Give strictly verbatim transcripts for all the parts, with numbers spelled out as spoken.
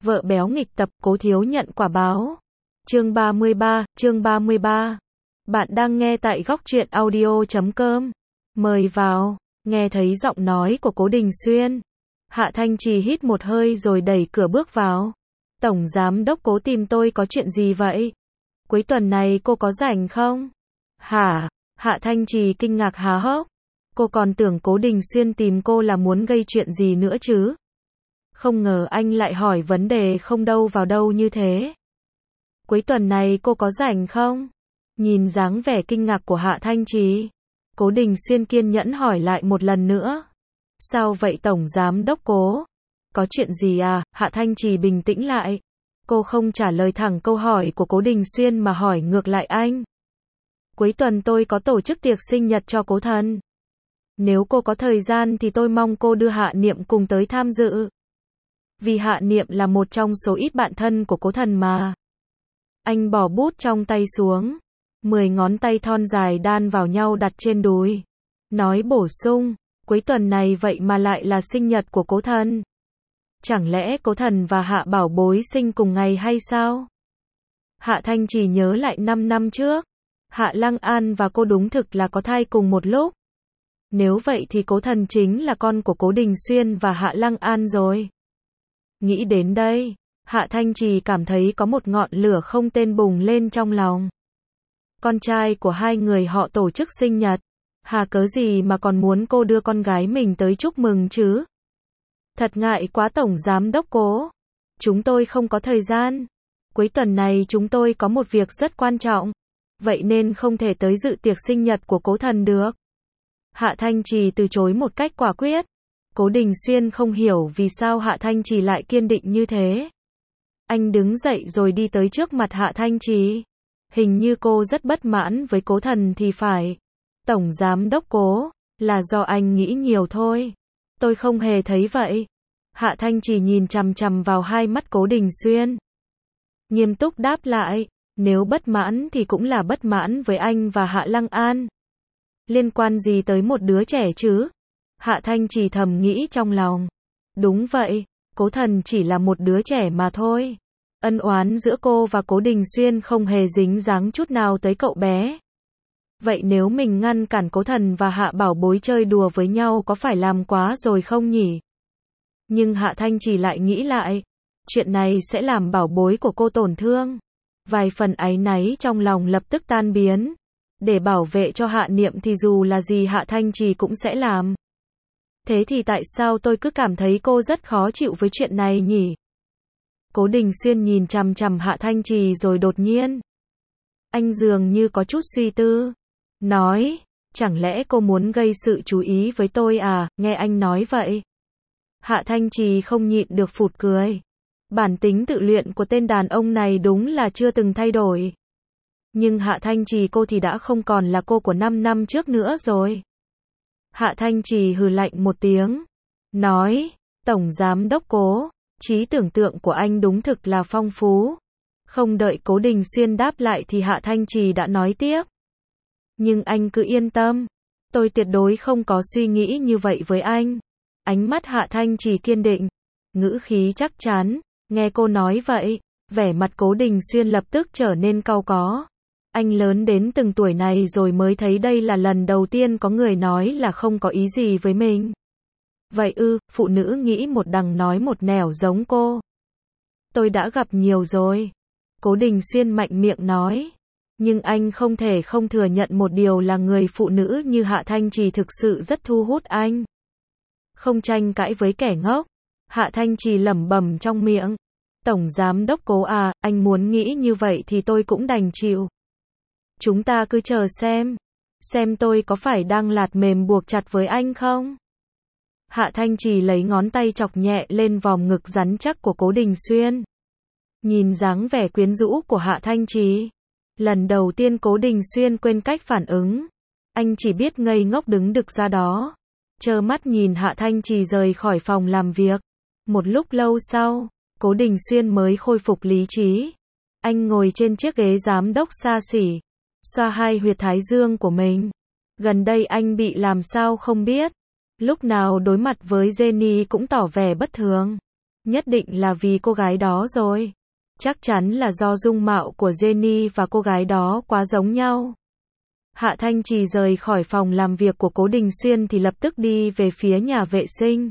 Vợ béo nghịch tập, Cố thiếu nhận quả báo. Chương ba mươi ba, chương ba mươi ba. Bạn đang nghe tại góc truyện audio chấm com. Mời vào. Nghe thấy giọng nói của Cố Đình Xuyên, Hạ Thanh Trì hít một hơi rồi đẩy cửa bước vào. Tổng giám đốc Cố tìm tôi có chuyện gì vậy? Cuối tuần này cô có rảnh không? Hả? Hạ Thanh Trì kinh ngạc há hốc. Cô còn tưởng Cố Đình Xuyên tìm cô là muốn gây chuyện gì nữa chứ. Không ngờ anh lại hỏi vấn đề không đâu vào đâu như thế. Cuối tuần này cô có rảnh không? Nhìn dáng vẻ kinh ngạc của Hạ Thanh Trì, Cố Đình Xuyên kiên nhẫn hỏi lại một lần nữa. Sao vậy Tổng Giám Đốc Cố? Có chuyện gì à? Hạ Thanh Trì bình tĩnh lại. Cô không trả lời thẳng câu hỏi của Cố Đình Xuyên mà hỏi ngược lại anh. Cuối tuần tôi có tổ chức tiệc sinh nhật cho Cố Thần. Nếu cô có thời gian thì tôi mong cô đưa Hạ Niệm cùng tới tham dự. Vì Hạ Niệm là một trong số ít bạn thân của Cố Thần mà. Anh bỏ bút trong tay xuống. Mười ngón tay thon dài đan vào nhau đặt trên đùi. Nói bổ sung, cuối tuần này vậy mà lại là sinh nhật của Cố Thần. Chẳng lẽ Cố Thần và Hạ Bảo Bối sinh cùng ngày hay sao? Hạ Thanh Trì nhớ lại năm năm trước. Hạ Lăng An và cô đúng thực là có thai cùng một lúc. Nếu vậy thì Cố Thần chính là con của Cố Đình Xuyên và Hạ Lăng An rồi. Nghĩ đến đây, Hạ Thanh Trì cảm thấy có một ngọn lửa không tên bùng lên trong lòng. Con trai của hai người họ tổ chức sinh nhật. Hà cớ gì mà còn muốn cô đưa con gái mình tới chúc mừng chứ? Thật ngại quá Tổng Giám Đốc Cố. Chúng tôi không có thời gian. Cuối tuần này chúng tôi có một việc rất quan trọng. Vậy nên không thể tới dự tiệc sinh nhật của Cố Thần được. Hạ Thanh Trì từ chối một cách quả quyết. Cố Đình Xuyên không hiểu vì sao Hạ Thanh Trì lại kiên định như thế. Anh đứng dậy rồi đi tới trước mặt Hạ Thanh Trì. Hình như cô rất bất mãn với Cố Thần thì phải. Tổng Giám Đốc Cố, là do anh nghĩ nhiều thôi. Tôi không hề thấy vậy. Hạ Thanh Trì nhìn chằm chằm vào hai mắt Cố Đình Xuyên. Nghiêm túc đáp lại, nếu bất mãn thì cũng là bất mãn với anh và Hạ Lăng An. Liên quan gì tới một đứa trẻ chứ? Hạ Thanh Trì thầm nghĩ trong lòng. Đúng vậy, Cố Thần chỉ là một đứa trẻ mà thôi. Ân oán giữa cô và Cố Đình Xuyên không hề dính dáng chút nào tới cậu bé. Vậy nếu mình ngăn cản Cố Thần và Hạ Bảo Bối chơi đùa với nhau có phải làm quá rồi không nhỉ? Nhưng Hạ Thanh Trì lại nghĩ lại, chuyện này sẽ làm Bảo Bối của cô tổn thương. Vài phần áy náy trong lòng lập tức tan biến. Để bảo vệ cho Hạ Niệm thì dù là gì Hạ Thanh Trì cũng sẽ làm. Thế thì tại sao tôi cứ cảm thấy cô rất khó chịu với chuyện này nhỉ? Cố Đình Xuyên nhìn chằm chằm Hạ Thanh Trì rồi đột nhiên. Anh dường như có chút suy tư. Nói, chẳng lẽ cô muốn gây sự chú ý với tôi à, nghe anh nói vậy. Hạ Thanh Trì không nhịn được phụt cười. Bản tính tự luyện của tên đàn ông này đúng là chưa từng thay đổi. Nhưng Hạ Thanh Trì cô thì đã không còn là cô của năm năm trước nữa rồi. Hạ Thanh Trì hừ lạnh một tiếng. Nói, Tổng Giám Đốc Cố, trí tưởng tượng của anh đúng thực là phong phú. Không đợi Cố Đình Xuyên đáp lại thì Hạ Thanh Trì đã nói tiếp. Nhưng anh cứ yên tâm. Tôi tuyệt đối không có suy nghĩ như vậy với anh. Ánh mắt Hạ Thanh Trì kiên định. Ngữ khí chắc chắn. Nghe cô nói vậy, vẻ mặt Cố Đình Xuyên lập tức trở nên cau có. Anh lớn đến từng tuổi này rồi mới thấy đây là lần đầu tiên có người nói là không có ý gì với mình. Vậy ư, phụ nữ nghĩ một đằng nói một nẻo giống cô. Tôi đã gặp nhiều rồi. Cố Đình Xuyên mạnh miệng nói. Nhưng anh không thể không thừa nhận một điều là người phụ nữ như Hạ Thanh Trì thực sự rất thu hút anh. Không tranh cãi với kẻ ngốc. Hạ Thanh Trì lẩm bẩm trong miệng. Tổng Giám Đốc Cố à, anh muốn nghĩ như vậy thì tôi cũng đành chịu. Chúng ta cứ chờ xem. Xem tôi có phải đang lạt mềm buộc chặt với anh không? Hạ Thanh Trì lấy ngón tay chọc nhẹ lên vòng ngực rắn chắc của Cố Đình Xuyên. Nhìn dáng vẻ quyến rũ của Hạ Thanh Trì. Lần đầu tiên Cố Đình Xuyên quên cách phản ứng. Anh chỉ biết ngây ngốc đứng đực ra đó. Trơ mắt nhìn Hạ Thanh Trì rời khỏi phòng làm việc. Một lúc lâu sau, Cố Đình Xuyên mới khôi phục lý trí. Anh ngồi trên chiếc ghế giám đốc xa xỉ. Xoa hai huyệt thái dương của mình. Gần đây anh bị làm sao không biết. Lúc nào đối mặt với Jenny cũng tỏ vẻ bất thường. Nhất định là vì cô gái đó rồi. Chắc chắn là do dung mạo của Jenny và cô gái đó quá giống nhau. Hạ Thanh Trì rời khỏi phòng làm việc của Cố Đình Xuyên thì lập tức đi về phía nhà vệ sinh.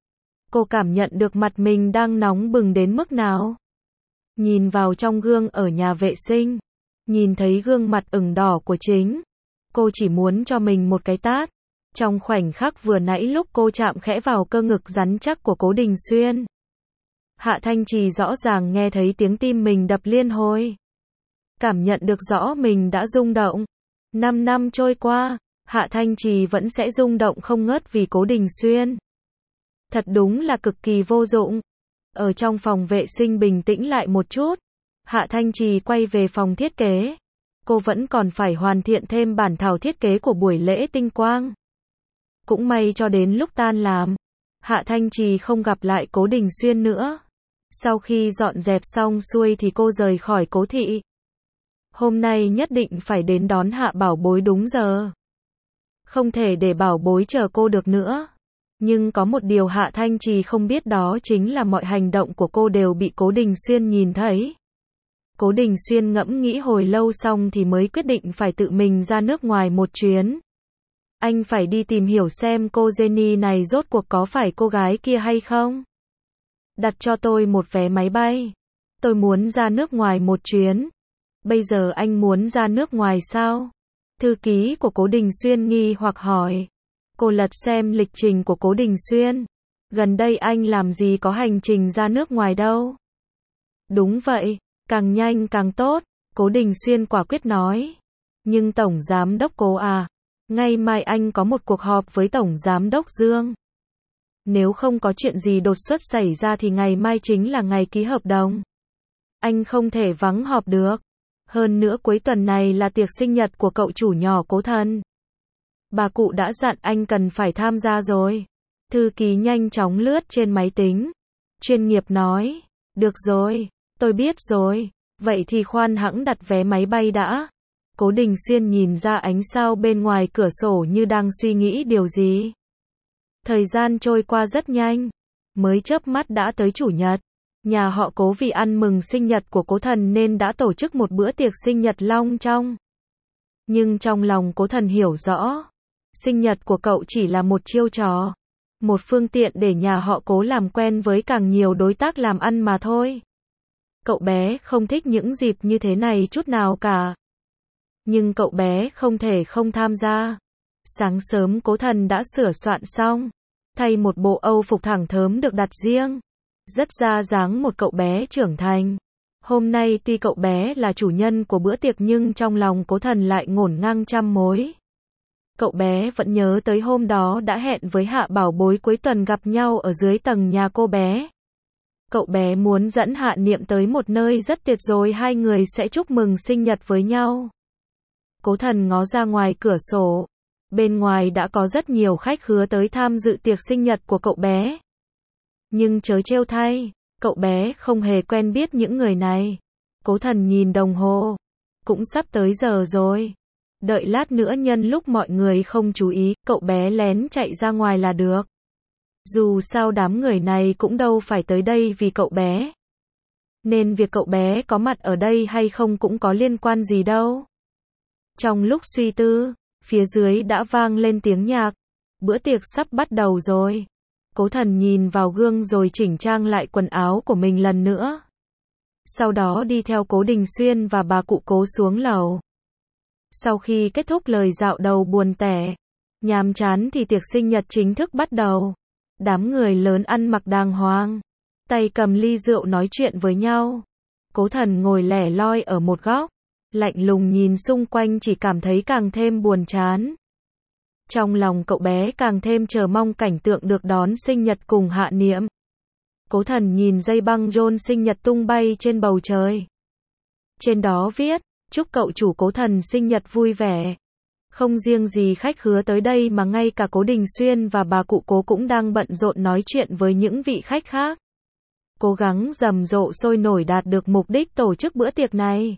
Cô cảm nhận được mặt mình đang nóng bừng đến mức nào. Nhìn vào trong gương ở nhà vệ sinh, nhìn thấy gương mặt ửng đỏ của chính, cô chỉ muốn cho mình một cái tát. Trong khoảnh khắc vừa nãy lúc cô chạm khẽ vào cơ ngực rắn chắc của Cố Đình Xuyên, Hạ Thanh Trì rõ ràng nghe thấy tiếng tim mình đập liên hồi. Cảm nhận được rõ mình đã rung động. Năm năm trôi qua, Hạ Thanh Trì vẫn sẽ rung động không ngớt vì Cố Đình Xuyên. Thật đúng là cực kỳ vô dụng. Ở trong phòng vệ sinh bình tĩnh lại một chút, Hạ Thanh Trì quay về phòng thiết kế. Cô vẫn còn phải hoàn thiện thêm bản thảo thiết kế của buổi lễ tinh quang. Cũng may cho đến lúc tan làm, Hạ Thanh Trì không gặp lại Cố Đình Xuyên nữa. Sau khi dọn dẹp xong xuôi thì cô rời khỏi Cố thị. Hôm nay nhất định phải đến đón Hạ Bảo Bối đúng giờ. Không thể để Bảo Bối chờ cô được nữa. Nhưng có một điều Hạ Thanh Trì không biết, đó chính là mọi hành động của cô đều bị Cố Đình Xuyên nhìn thấy. Cố Đình Xuyên ngẫm nghĩ hồi lâu xong thì mới quyết định phải tự mình ra nước ngoài một chuyến. Anh phải đi tìm hiểu xem cô Jenny này rốt cuộc có phải cô gái kia hay không. Đặt cho tôi một vé máy bay. Tôi muốn ra nước ngoài một chuyến. Bây giờ anh muốn ra nước ngoài sao? Thư ký của Cố Đình Xuyên nghi hoặc hỏi. Cô lật xem lịch trình của Cố Đình Xuyên. Gần đây anh làm gì có hành trình ra nước ngoài đâu. Đúng vậy, càng nhanh càng tốt, Cố Đình Xuyên quả quyết nói. Nhưng Tổng Giám đốc Cố à, ngày mai anh có một cuộc họp với Tổng Giám đốc Dương. Nếu không có chuyện gì đột xuất xảy ra thì ngày mai chính là ngày ký hợp đồng. Anh không thể vắng họp được. Hơn nữa cuối tuần này là tiệc sinh nhật của cậu chủ nhỏ Cố Thần. Bà cụ đã dặn anh cần phải tham gia rồi. Thư ký nhanh chóng lướt trên máy tính. Chuyên nghiệp nói. Được rồi, tôi biết rồi. Vậy thì khoan hẵng đặt vé máy bay đã. Cố Đình Xuyên nhìn ra ánh sao bên ngoài cửa sổ như đang suy nghĩ điều gì. Thời gian trôi qua rất nhanh. Mới chớp mắt đã tới Chủ nhật. Nhà họ Cố vì ăn mừng sinh nhật của Cố Thần nên đã tổ chức một bữa tiệc sinh nhật long trọng. Nhưng trong lòng Cố Thần hiểu rõ, sinh nhật của cậu chỉ là một chiêu trò, một phương tiện để nhà họ Cố làm quen với càng nhiều đối tác làm ăn mà thôi. Cậu bé không thích những dịp như thế này chút nào cả. Nhưng cậu bé không thể không tham gia. Sáng sớm Cố Thần đã sửa soạn xong, thay một bộ âu phục thẳng thớm được đặt riêng. Rất ra dáng một cậu bé trưởng thành. Hôm nay tuy cậu bé là chủ nhân của bữa tiệc nhưng trong lòng Cố Thần lại ngổn ngang trăm mối. Cậu bé vẫn nhớ tới hôm đó đã hẹn với Hạ Bảo Bối cuối tuần gặp nhau ở dưới tầng nhà cô bé. Cậu bé muốn dẫn Hạ Niệm tới một nơi rất tuyệt rồi hai người sẽ chúc mừng sinh nhật với nhau. Cố Thần ngó ra ngoài cửa sổ. Bên ngoài đã có rất nhiều khách khứa tới tham dự tiệc sinh nhật của cậu bé. Nhưng chớ trêu thay, cậu bé không hề quen biết những người này. Cố Thần nhìn đồng hồ. Cũng sắp tới giờ rồi. Đợi lát nữa nhân lúc mọi người không chú ý, cậu bé lén chạy ra ngoài là được. Dù sao đám người này cũng đâu phải tới đây vì cậu bé. Nên việc cậu bé có mặt ở đây hay không cũng có liên quan gì đâu. Trong lúc suy tư, phía dưới đã vang lên tiếng nhạc. Bữa tiệc sắp bắt đầu rồi. Cố Thần nhìn vào gương rồi chỉnh trang lại quần áo của mình lần nữa. Sau đó đi theo Cố Đình Xuyên và bà cụ Cố xuống lầu. Sau khi kết thúc lời dạo đầu buồn tẻ, nhàm chán thì tiệc sinh nhật chính thức bắt đầu. Đám người lớn ăn mặc đàng hoàng, tay cầm ly rượu nói chuyện với nhau. Cố Thần ngồi lẻ loi ở một góc, lạnh lùng nhìn xung quanh chỉ cảm thấy càng thêm buồn chán. Trong lòng cậu bé càng thêm chờ mong cảnh tượng được đón sinh nhật cùng Hạ Niệm. Cố Thần nhìn dây băng rôn sinh nhật tung bay trên bầu trời. Trên đó viết, chúc cậu chủ Cố Thần sinh nhật vui vẻ. Không riêng gì khách khứa tới đây mà ngay cả Cố Đình Xuyên và bà cụ Cố cũng đang bận rộn nói chuyện với những vị khách khác. Cố gắng rầm rộ sôi nổi đạt được mục đích tổ chức bữa tiệc này.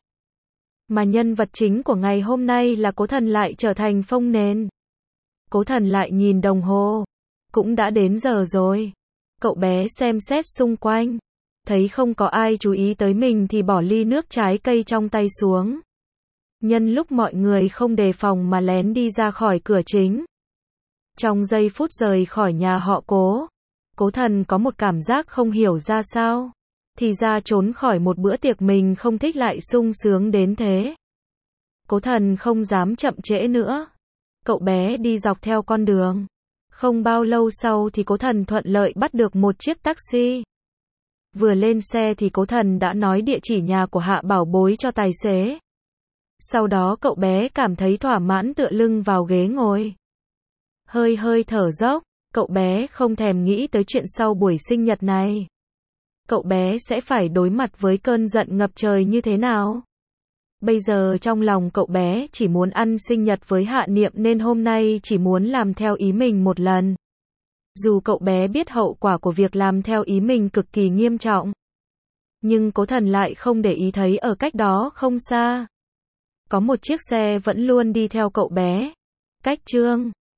Mà nhân vật chính của ngày hôm nay là Cố Thần lại trở thành phông nền. Cố Thần lại nhìn đồng hồ. Cũng đã đến giờ rồi. Cậu bé xem xét xung quanh, thấy không có ai chú ý tới mình thì bỏ ly nước trái cây trong tay xuống. Nhân lúc mọi người không đề phòng mà lén đi ra khỏi cửa chính. Trong giây phút rời khỏi nhà họ Cố, Cố Thần có một cảm giác không hiểu ra sao. Thì ra trốn khỏi một bữa tiệc mình không thích lại sung sướng đến thế. Cố Thần không dám chậm trễ nữa. Cậu bé đi dọc theo con đường. Không bao lâu sau thì Cố Thần thuận lợi bắt được một chiếc taxi. Vừa lên xe thì Cố Thần đã nói địa chỉ nhà của Hạ Bảo Bối cho tài xế. Sau đó cậu bé cảm thấy thỏa mãn tựa lưng vào ghế ngồi. Hơi hơi thở dốc, cậu bé không thèm nghĩ tới chuyện sau buổi sinh nhật này. Cậu bé sẽ phải đối mặt với cơn giận ngập trời như thế nào? Bây giờ trong lòng cậu bé chỉ muốn ăn sinh nhật với Hạ Niệm nên hôm nay chỉ muốn làm theo ý mình một lần. Dù cậu bé biết hậu quả của việc làm theo ý mình cực kỳ nghiêm trọng. Nhưng Cố Thần lại không để ý thấy ở cách đó không xa. Có một chiếc xe vẫn luôn đi theo cậu bé. Cách Trương